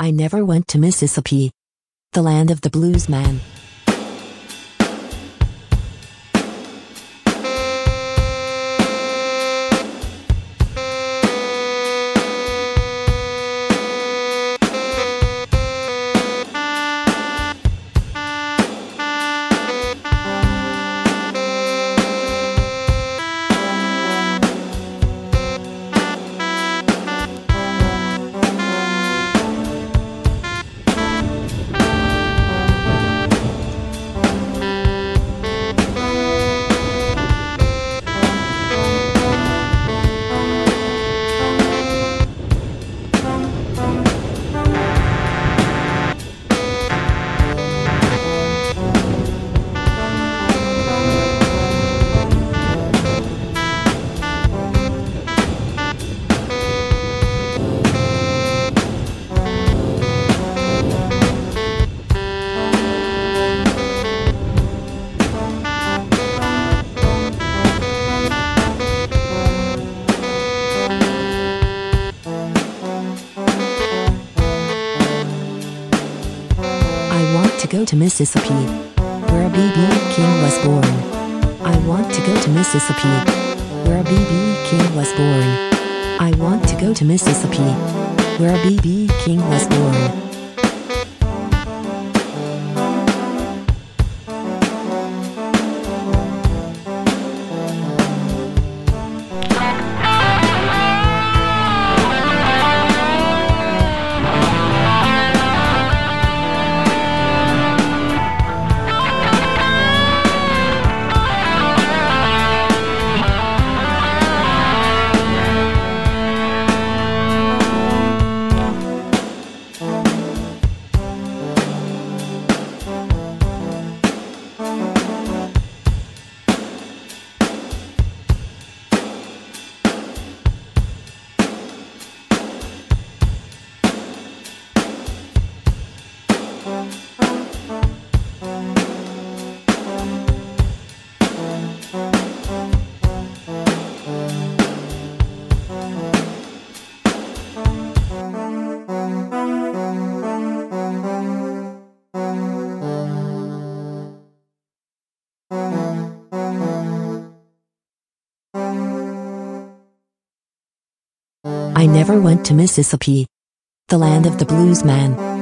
I never went to Mississippi, the land of the blues man. I want to go to Mississippi, where B.B. King was born. I want to go to Mississippi, where B.B. King was born. I want to go to Mississippi, where B.B. King was born. I never went to Mississippi, the land of the blues man.